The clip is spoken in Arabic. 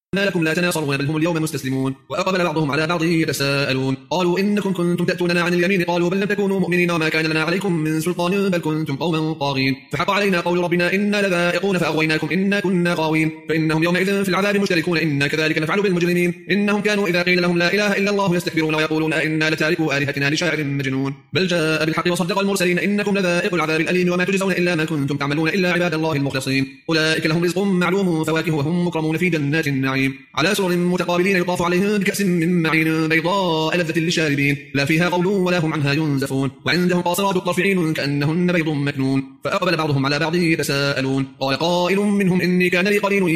لكم لا تناصرون بل هم اليوم مستسلمون. وأقبل بعضهم على بعض يتساءلون قالوا إنكم كنتم تأتوننا عن اليمين قالوا بل لم تكونوا مؤمنين وما كان لنا عليكم من سلطان بل كنتم قوما طاغين فحق علينا قول ربنا إنا لذائقون فأغويناكم إنا كنا غاوين فإنهم يومئذ في العذاب مشتركون إنا كذلك نفعل بالمجرمين إنهم كانوا إذا قيل لهم لا إله إلا الله يستكبرون ويقولون إنا لتاركوا آلهتنا لشاعر مجنون بل جاء بالحق وصدق المرسلين إنكم لذائق العذاب الأليم وما تجزون إلا ما كنتم تعملون إلا عباد الله المخلصين أولئك لهم رزق معلوم فواكه وهم مكرمون في جنات النعيم على سرر متقابلين يطاف عليهم بكأس من معين بيضاء لذة للشاربين لا فيها غول ولا هم عنها ينزفون وعندهم قاصرات الطرف عين كأنهن بيض مكنون فأقبل بعضهم على بعض يتساءلون قال قائل منهم إني كان لي قرين